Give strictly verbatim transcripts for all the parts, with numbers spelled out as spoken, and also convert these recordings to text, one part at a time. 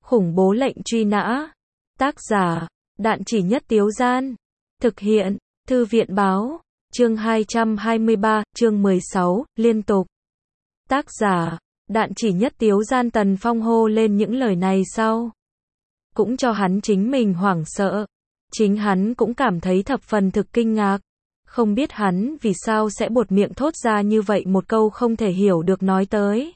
Khủng bố lệnh truy nã. Tác giả, Đạn Chỉ Nhất Tiếu Gian. Thực hiện, Thư viện báo. Chương hai trăm hai mươi ba, chương mười sáu, liên tục. Tác giả, Đạn Chỉ Nhất Tiếu Gian. Tần Phong hô lên những lời này sau, cũng cho hắn chính mình hoảng sợ. Chính hắn cũng cảm thấy thập phần thực kinh ngạc. Không biết hắn vì sao sẽ buột miệng thốt ra như vậy một câu không thể hiểu được nói tới.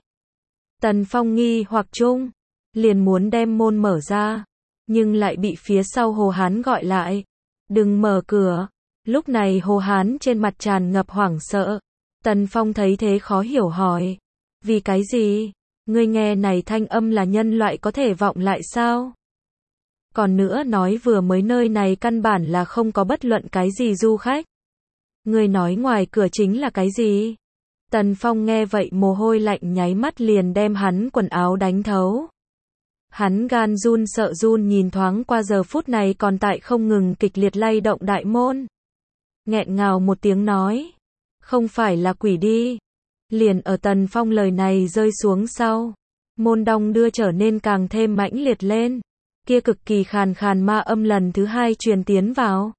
Tần Phong nghi hoặc chung, liền muốn đem môn mở ra, nhưng lại bị phía sau Hồ Hán gọi lại. Đừng mở cửa. Lúc này Hồ Hán trên mặt tràn ngập hoảng sợ. Tần Phong thấy thế khó hiểu hỏi. Vì cái gì? Ngươi nghe này thanh âm là nhân loại có thể vọng lại sao? Còn nữa nói vừa mới nơi này căn bản là không có bất luận cái gì du khách. Ngươi nói ngoài cửa chính là cái gì? Tần Phong nghe vậy mồ hôi lạnh nháy mắt liền đem hắn quần áo đánh thấu. Hắn gan run sợ run nhìn thoáng qua giờ phút này còn tại không ngừng kịch liệt lay động đại môn. Nghẹn ngào một tiếng nói. Không phải là quỷ đi. Liền ở Tần Phong lời này rơi xuống sau, môn đong đưa trở nên càng thêm mãnh liệt lên. Kia cực kỳ khàn khàn ma âm lần thứ hai truyền tiến vào.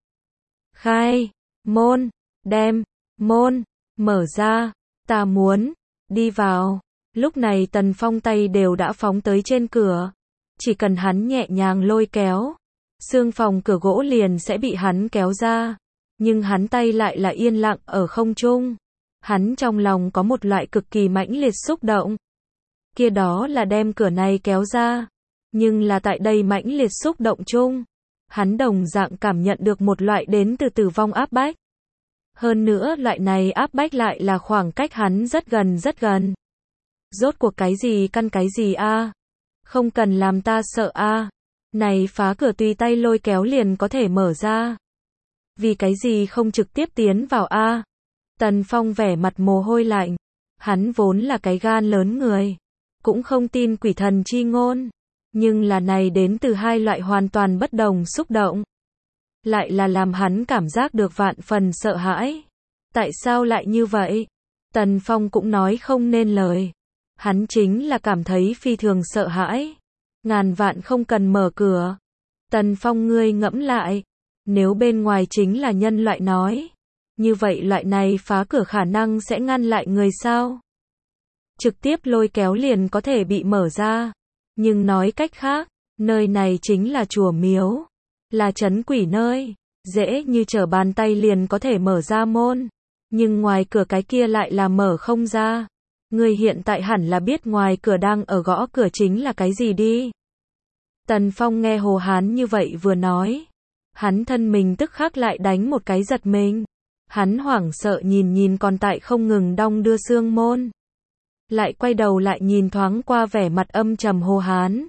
Khai, môn, đem, môn, mở ra, ta muốn, đi vào. Lúc này Tần Phong tay đều đã phóng tới trên cửa. Chỉ cần hắn nhẹ nhàng lôi kéo, xương phòng cửa gỗ liền sẽ bị hắn kéo ra. Nhưng hắn tay lại là yên lặng ở không trung. Hắn trong lòng có một loại cực kỳ mãnh liệt xúc động. Kia đó là đem cửa này kéo ra. Nhưng là tại đây mãnh liệt xúc động chung, hắn đồng dạng cảm nhận được một loại đến từ tử vong áp bách. Hơn nữa loại này áp bách lại là khoảng cách hắn rất gần rất gần. Rốt cuộc cái gì căn cái gì a? Không cần làm ta sợ a. Này phá cửa tùy tay lôi kéo liền có thể mở ra. Vì cái gì không trực tiếp tiến vào a? Tần Phong vẻ mặt mồ hôi lạnh. Hắn vốn là cái gan lớn người, cũng không tin quỷ thần chi ngôn. Nhưng là này đến từ hai loại hoàn toàn bất đồng xúc động. Lại là làm hắn cảm giác được vạn phần sợ hãi. Tại sao lại như vậy? Tần Phong cũng nói không nên lời. Hắn chính là cảm thấy phi thường sợ hãi. Ngàn vạn không cần mở cửa. Tần Phong ngươi ngẫm lại. Nếu bên ngoài chính là nhân loại nói, như vậy loại này phá cửa khả năng sẽ ngăn lại người sao? Trực tiếp lôi kéo liền có thể bị mở ra. Nhưng nói cách khác, nơi này chính là chùa miếu, là trấn quỷ nơi, dễ như trở bàn tay liền có thể mở ra môn. Nhưng ngoài cửa cái kia lại là mở không ra. Người hiện tại hẳn là biết ngoài cửa đang ở gõ cửa chính là cái gì đi. Tần Phong nghe Hồ Hán như vậy vừa nói, hắn thân mình tức khắc lại đánh một cái giật mình. Hắn hoảng sợ nhìn nhìn còn tại không ngừng đong đưa xương môn. Lại quay đầu lại nhìn thoáng qua vẻ mặt âm trầm Hồ Hán.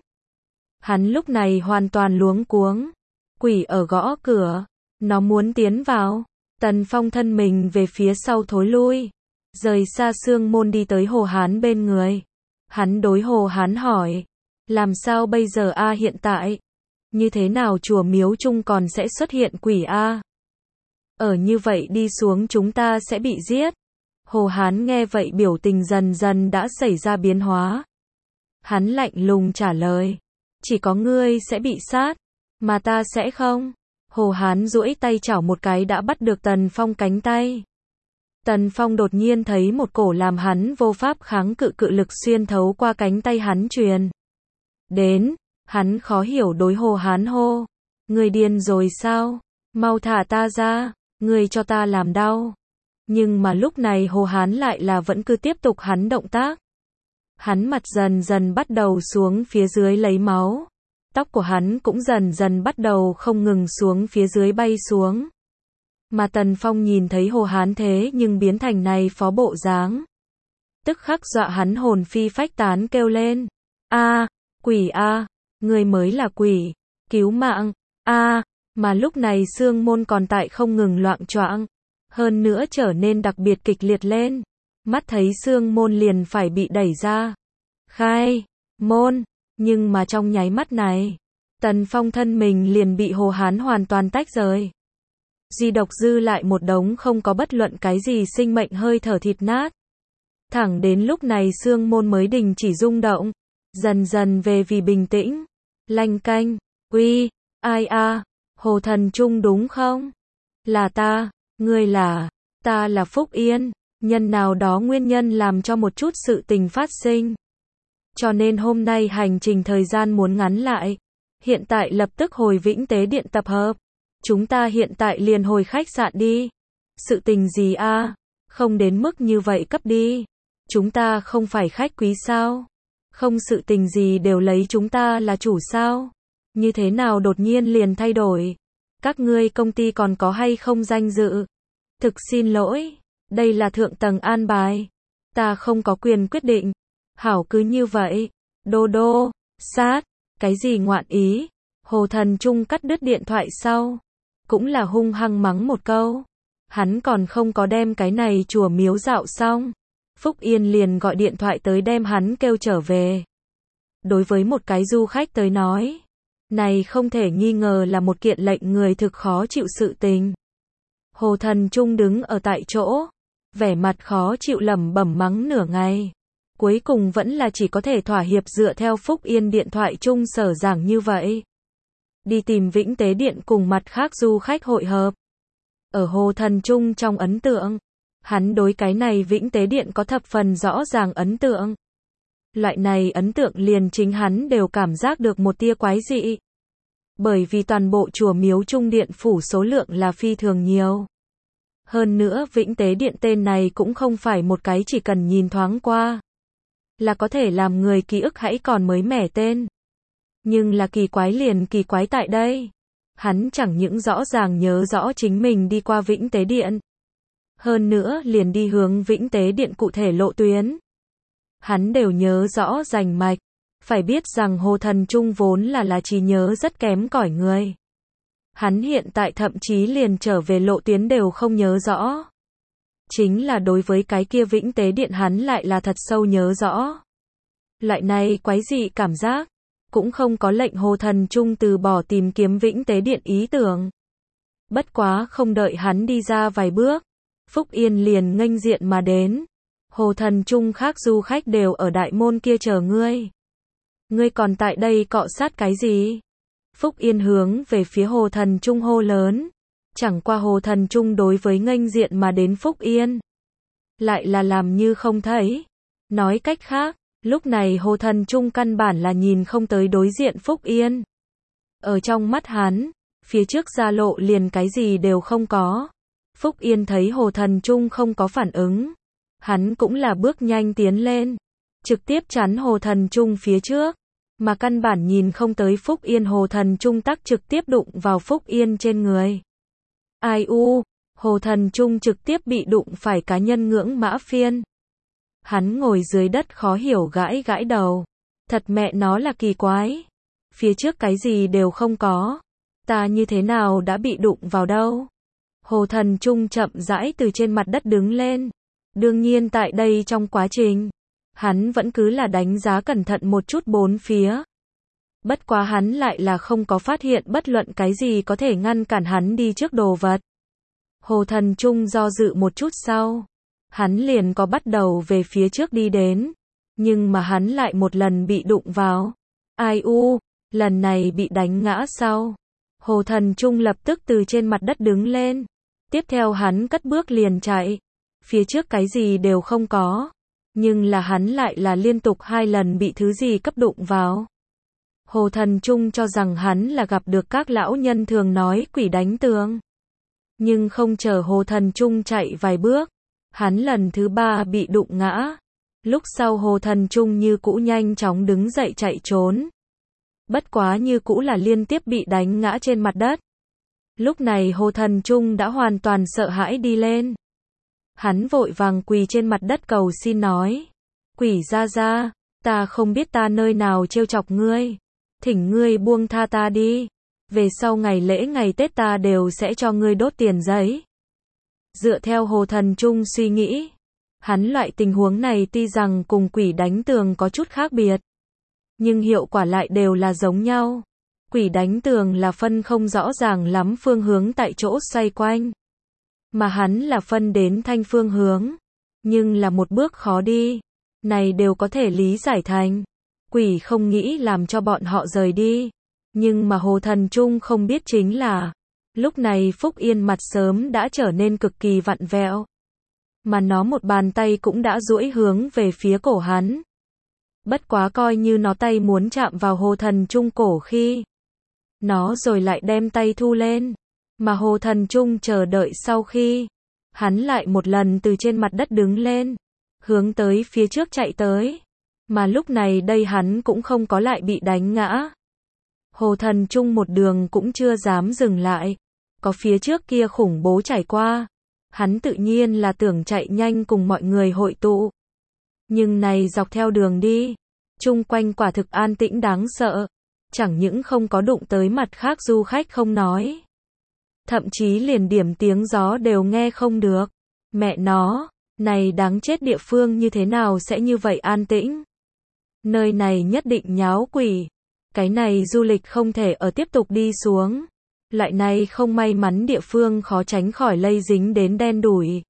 Hắn lúc này hoàn toàn luống cuống. Quỷ ở gõ cửa, nó muốn tiến vào. Tần Phong thân mình về phía sau thối lui, rời xa xương môn đi tới Hồ Hán bên người. Hắn đối Hồ Hán hỏi, làm sao bây giờ a hiện tại? Như thế nào chùa miếu chung còn sẽ xuất hiện quỷ a? Ở như vậy đi xuống chúng ta sẽ bị giết. Hồ Hán nghe vậy biểu tình dần dần đã xảy ra biến hóa. Hắn lạnh lùng trả lời, chỉ có ngươi sẽ bị sát, mà ta sẽ không. Hồ Hán duỗi tay chảo một cái đã bắt được Tần Phong cánh tay. Tần Phong đột nhiên thấy một cổ làm hắn vô pháp kháng cự cự lực xuyên thấu qua cánh tay hắn truyền đến. Hắn khó hiểu đối Hồ Hán hô, ngươi điên rồi sao? Mau thả ta ra, ngươi cho ta làm đau. Nhưng mà lúc này Hồ Hán lại là vẫn cứ tiếp tục hắn động tác. Hắn mặt dần dần bắt đầu xuống phía dưới lấy máu. Tóc của hắn cũng dần dần bắt đầu không ngừng xuống phía dưới bay xuống. Mà Tần Phong nhìn thấy Hồ Hán thế nhưng biến thành này phó bộ dáng. Tức khắc dọa hắn hồn phi phách tán kêu lên. A, quỷ a, người mới là quỷ, cứu mạng, a, mà lúc này xương môn còn tại không ngừng loạng choạng. Hơn nữa trở nên đặc biệt kịch liệt lên. Mắt thấy xương môn liền phải bị đẩy ra. Khai, môn, nhưng mà trong nháy mắt này, Tần Phong thân mình liền bị Hồ Hán hoàn toàn tách rời. Duy độc dư lại một đống không có bất luận cái gì sinh mệnh hơi thở thịt nát. Thẳng đến lúc này xương môn mới đình chỉ rung động, dần dần về vì bình tĩnh. Lanh canh, uy, ai a, Hồ Thần Trung đúng không? Là ta, ngươi là, ta là Phúc Yên, nhân nào đó nguyên nhân làm cho một chút sự tình phát sinh. Cho nên hôm nay hành trình thời gian muốn ngắn lại. Hiện tại lập tức hồi Vĩnh Tế Điện tập hợp. Chúng ta hiện tại liền hồi khách sạn đi. Sự tình gì a? Không đến mức như vậy cấp đi. Chúng ta không phải khách quý sao? Không sự tình gì đều lấy chúng ta là chủ sao? Như thế nào đột nhiên liền thay đổi? Các ngươi công ty còn có hay không danh dự? Thực xin lỗi, đây là thượng tầng an bài. Ta không có quyền quyết định. Hảo cứ như vậy. Đô đô, sát, cái gì ngoạn ý? Hồ Thần Trung cắt đứt điện thoại sau. Cũng là hung hăng mắng một câu. Hắn còn không có đem cái này chùa miếu dạo xong. Phúc Yên liền gọi điện thoại tới đem hắn kêu trở về. Đối với một cái du khách tới nói, này không thể nghi ngờ là một kiện lệnh người thực khó chịu sự tình. Hồ Thần Trung đứng ở tại chỗ, vẻ mặt khó chịu lẩm bẩm mắng nửa ngày. Cuối cùng vẫn là chỉ có thể thỏa hiệp dựa theo Phúc Yên điện thoại chung sở giảng như vậy. Đi tìm Vĩnh Tế Điện cùng mặt khác du khách hội hợp. Ở Hồ Thần Trung trong ấn tượng, hắn đối cái này Vĩnh Tế Điện có thập phần rõ ràng ấn tượng. Loại này ấn tượng liền chính hắn đều cảm giác được một tia quái dị. Bởi vì toàn bộ chùa miếu trung điện phủ số lượng là phi thường nhiều. Hơn nữa Vĩnh Tế Điện tên này cũng không phải một cái chỉ cần nhìn thoáng qua là có thể làm người ký ức hãy còn mới mẻ tên. Nhưng là kỳ quái liền kỳ quái tại đây. Hắn chẳng những rõ ràng nhớ rõ chính mình đi qua Vĩnh Tế Điện. Hơn nữa liền đi hướng Vĩnh Tế Điện cụ thể lộ tuyến. Hắn đều nhớ rõ rành mạch. Phải biết rằng Hồ Thần Trung vốn là là trí nhớ rất kém cỏi người. Hắn hiện tại thậm chí liền trở về lộ tuyến đều không nhớ rõ. Chính là đối với cái kia Vĩnh Tế Điện hắn lại là thật sâu nhớ rõ. Loại này quái dị cảm giác, cũng không có lệnh Hồ Thần Trung từ bỏ tìm kiếm Vĩnh Tế Điện ý tưởng. Bất quá không đợi hắn đi ra vài bước, Phúc Yên liền nghênh diện mà đến. Hồ Thần Trung khác du khách đều ở đại môn kia chờ ngươi. Ngươi còn tại đây cọ sát cái gì? Phúc Yên hướng về phía Hồ Thần Trung hô lớn. Chẳng qua Hồ Thần Trung đối với nghênh diện mà đến Phúc Yên. Lại là làm như không thấy. Nói cách khác, lúc này Hồ Thần Trung căn bản là nhìn không tới đối diện Phúc Yên. Ở trong mắt hắn, phía trước ra lộ liền cái gì đều không có. Phúc Yên thấy Hồ Thần Trung không có phản ứng. Hắn cũng là bước nhanh tiến lên. Trực tiếp chắn Hồ Thần Trung phía trước. Mà căn bản nhìn không tới Phúc Yên Hồ Thần Trung tắc trực tiếp đụng vào Phúc Yên trên người. Ai u, Hồ Thần Trung trực tiếp bị đụng phải cá nhân ngưỡng mã phiên. Hắn ngồi dưới đất khó hiểu gãi gãi đầu. Thật mẹ nó là kỳ quái. Phía trước cái gì đều không có. Ta như thế nào đã bị đụng vào đâu? Hồ Thần Trung chậm rãi từ trên mặt đất đứng lên. Đương nhiên tại đây trong quá trình, hắn vẫn cứ là đánh giá cẩn thận một chút bốn phía. Bất quá hắn lại là không có phát hiện bất luận cái gì có thể ngăn cản hắn đi trước đồ vật. Hồ Thần Trung do dự một chút sau. Hắn liền có bắt đầu về phía trước đi đến. Nhưng mà hắn lại một lần bị đụng vào. Ai u, lần này bị đánh ngã sau. Hồ Thần Trung lập tức từ trên mặt đất đứng lên. Tiếp theo hắn cất bước liền chạy. Phía trước cái gì đều không có. Nhưng là hắn lại là liên tục hai lần bị thứ gì cấp đụng vào. Hồ Thần Trung cho rằng hắn là gặp được các lão nhân thường nói quỷ đánh tường. Nhưng không chờ Hồ Thần Trung chạy vài bước. Hắn lần thứ ba bị đụng ngã. Lúc sau Hồ Thần Trung như cũ nhanh chóng đứng dậy chạy trốn. Bất quá như cũ là liên tiếp bị đánh ngã trên mặt đất. Lúc này Hồ Thần Trung đã hoàn toàn sợ hãi đi lên. Hắn vội vàng quỳ trên mặt đất cầu xin nói. Quỷ ra ra, ta không biết ta nơi nào trêu chọc ngươi. Thỉnh ngươi buông tha ta đi. Về sau ngày lễ ngày Tết ta đều sẽ cho ngươi đốt tiền giấy. Dựa theo Hồ Thần Trung suy nghĩ. Hắn loại tình huống này tuy rằng cùng quỷ đánh tường có chút khác biệt. Nhưng hiệu quả lại đều là giống nhau. Quỷ đánh tường là phân không rõ ràng lắm phương hướng tại chỗ xoay quanh. Mà hắn là phân đến thanh phương hướng. Nhưng là một bước khó đi. Này đều có thể lý giải thành. Quỷ không nghĩ làm cho bọn họ rời đi. Nhưng mà Hồ Thần Trung không biết chính là, lúc này Phúc Yên mặt sớm đã trở nên cực kỳ vặn vẹo. Mà nó một bàn tay cũng đã duỗi hướng về phía cổ hắn. Bất quá coi như nó tay muốn chạm vào Hồ Thần Trung cổ khi nó rồi lại đem tay thu lên. Mà Hồ Thần Trung chờ đợi sau khi hắn lại một lần từ trên mặt đất đứng lên, hướng tới phía trước chạy tới. Mà lúc này đây hắn cũng không có lại bị đánh ngã. Hồ Thần Trung một đường cũng chưa dám dừng lại. Có phía trước kia khủng bố trải qua. Hắn tự nhiên là tưởng chạy nhanh cùng mọi người hội tụ. Nhưng này dọc theo đường đi, chung quanh quả thực an tĩnh đáng sợ. Chẳng những không có đụng tới mặt khác du khách không nói. Thậm chí liền điểm tiếng gió đều nghe không được. Mẹ nó, này đáng chết địa phương như thế nào sẽ như vậy an tĩnh. Nơi này nhất định nháo quỷ. Cái này du lịch không thể ở tiếp tục đi xuống. Loại này không may mắn địa phương khó tránh khỏi lây dính đến đen đủi.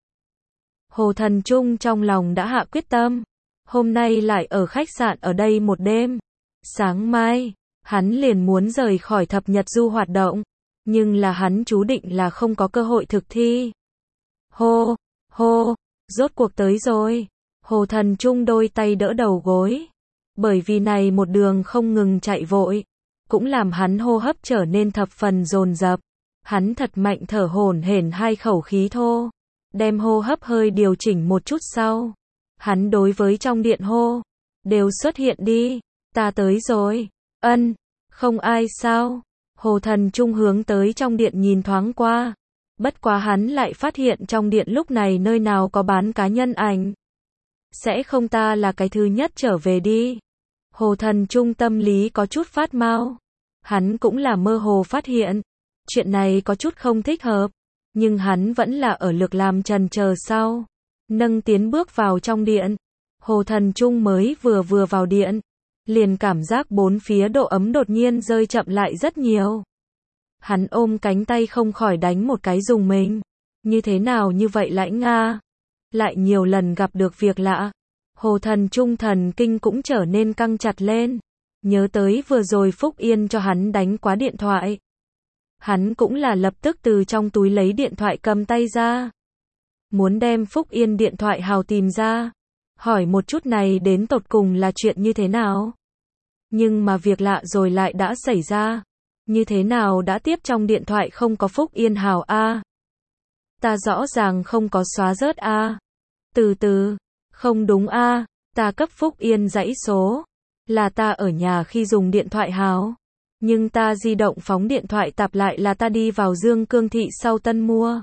Hồ Thần Trung trong lòng đã hạ quyết tâm. Hôm nay lại ở khách sạn ở đây một đêm. Sáng mai, hắn liền muốn rời khỏi thập nhật du hoạt động. Nhưng là hắn chú định là không có cơ hội thực thi. Hô, hô, rốt cuộc tới rồi. Hồ Thần Trung đôi tay đỡ đầu gối. Bởi vì này một đường không ngừng chạy vội, cũng làm hắn hô hấp trở nên thập phần dồn dập. Hắn thật mạnh thở hổn hển hai khẩu khí thô, đem hô hấp hơi điều chỉnh một chút sau. Hắn đối với trong điện hô, đều xuất hiện đi, ta tới rồi, ân, không ai sao. Hồ Thần Trung hướng tới trong điện nhìn thoáng qua, bất quá hắn lại phát hiện trong điện lúc này nơi nào có bán cá nhân ảnh. Sẽ không ta là cái thứ nhất trở về đi. Hồ Thần Trung tâm lý có chút phát mau. Hắn cũng là mơ hồ phát hiện. Chuyện này có chút không thích hợp. Nhưng hắn vẫn là ở lực làm trần chờ sau. Nâng tiến bước vào trong điện. Hồ Thần Trung mới vừa vừa vào điện. Liền cảm giác bốn phía độ ấm đột nhiên rơi chậm lại rất nhiều. Hắn ôm cánh tay không khỏi đánh một cái dùng mình. Như thế nào như vậy lãnh nga. Lại nhiều lần gặp được việc lạ. Hồ Thần Trung thần kinh cũng trở nên căng chặt lên. Nhớ tới vừa rồi Phúc Yên cho hắn đánh quá điện thoại. Hắn cũng là lập tức từ trong túi lấy điện thoại cầm tay ra. Muốn đem Phúc Yên điện thoại hào tìm ra. Hỏi một chút này đến tột cùng là chuyện như thế nào. Nhưng mà việc lạ rồi lại đã xảy ra. Như thế nào đã tiếp trong điện thoại không có Phúc Yên hào a? Ta rõ ràng không có xóa rớt a. Từ từ. Không đúng a, ta cấp Phúc Yên dãy số. Là ta ở nhà khi dùng điện thoại hào. Nhưng ta di động phóng điện thoại tạp lại là ta đi vào Dương Cương Thị sau tân mua.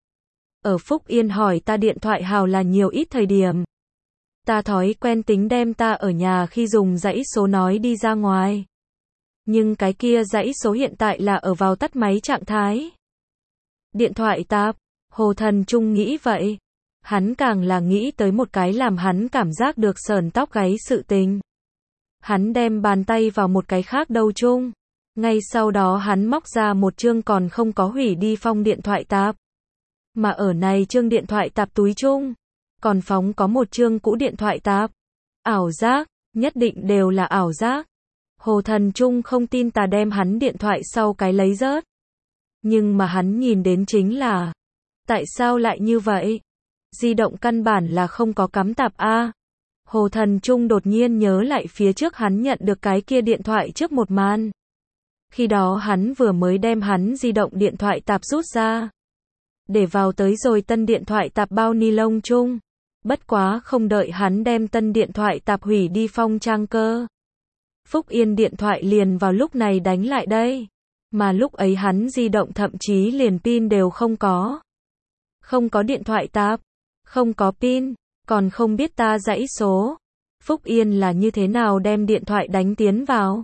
Ở Phúc Yên hỏi ta điện thoại hào là nhiều ít thời điểm. Ta thói quen tính đem ta ở nhà khi dùng dãy số nói đi ra ngoài. Nhưng cái kia dãy số hiện tại là ở vào tắt máy trạng thái. Điện thoại tạp, Hồ Thần Trung nghĩ vậy. Hắn càng là nghĩ tới một cái làm hắn cảm giác được sởn tóc gáy sự tình. Hắn đem bàn tay vào một cái khác đầu chung. Ngay sau đó hắn móc ra một chương còn không có hủy đi phong điện thoại tạp. Mà ở này chương điện thoại tạp túi chung. Còn phóng có một chương cũ điện thoại tạp. Ảo giác, nhất định đều là ảo giác. Hồ Thần Trung không tin ta đem hắn điện thoại sau cái lấy rớt. Nhưng mà hắn nhìn đến chính là. Tại sao lại như vậy? Di động căn bản là không có cắm tạp a. Hồ Thần Trung đột nhiên nhớ lại phía trước hắn nhận được cái kia điện thoại trước một màn. Khi đó hắn vừa mới đem hắn di động điện thoại tạp rút ra. Để vào tới rồi tân điện thoại tạp bao ni lông chung. Bất quá không đợi hắn đem tân điện thoại tạp hủy đi phong trang cơ. Phúc Yên điện thoại liền vào lúc này đánh lại đây. Mà lúc ấy hắn di động thậm chí liền pin đều không có. Không có điện thoại tạp. Không có pin, còn không biết ta dãy số. Phúc Yên là như thế nào đem điện thoại đánh tiến vào.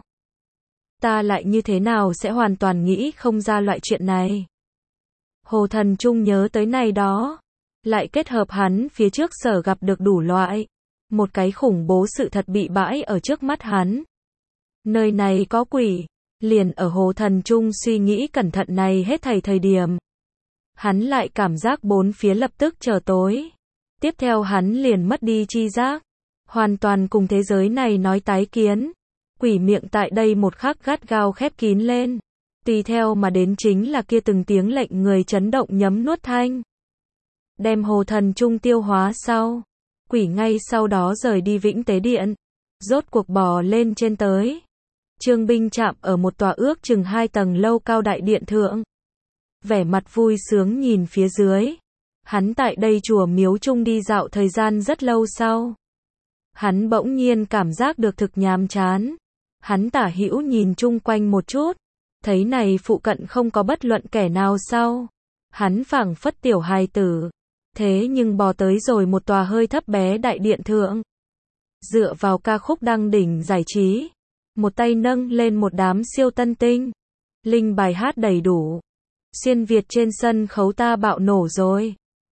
Ta lại như thế nào sẽ hoàn toàn nghĩ không ra loại chuyện này. Hồ Thần Trung nhớ tới này đó. Lại kết hợp hắn phía trước sở gặp được đủ loại. Một cái khủng bố sự thật bị bãi ở trước mắt hắn. Nơi này có quỷ. Liền ở Hồ Thần Trung suy nghĩ cẩn thận này hết thảy thời điểm. Hắn lại cảm giác bốn phía lập tức trở tối. Tiếp theo hắn liền mất đi chi giác. Hoàn toàn cùng thế giới này nói tái kiến. Quỷ miệng tại đây một khắc gắt gao khép kín lên. Tùy theo mà đến chính là kia từng tiếng lệnh người chấn động nhấm nuốt thanh. Đem hồ thần trung tiêu hóa sau, quỷ ngay sau đó rời đi Vĩnh Tế Điện, rốt cuộc bò lên trên tới. Trương Binh chạm ở một tòa ước chừng hai tầng lâu cao đại điện thượng. Vẻ mặt vui sướng nhìn phía dưới. Hắn tại đây chùa miếu trung đi dạo thời gian rất lâu sau. Hắn bỗng nhiên cảm giác được thực nhàm chán. Hắn tả hữu nhìn chung quanh một chút. Thấy này phụ cận không có bất luận kẻ nào sau. Hắn phảng phất tiểu hài tử. Thế nhưng bò tới rồi một tòa hơi thấp bé đại điện thượng. Dựa vào ca khúc đăng đỉnh giải trí. Một tay nâng lên một đám siêu tân tinh. Linh bài hát đầy đủ. Xuyên Việt trên sân khấu ta bạo nổ rồi.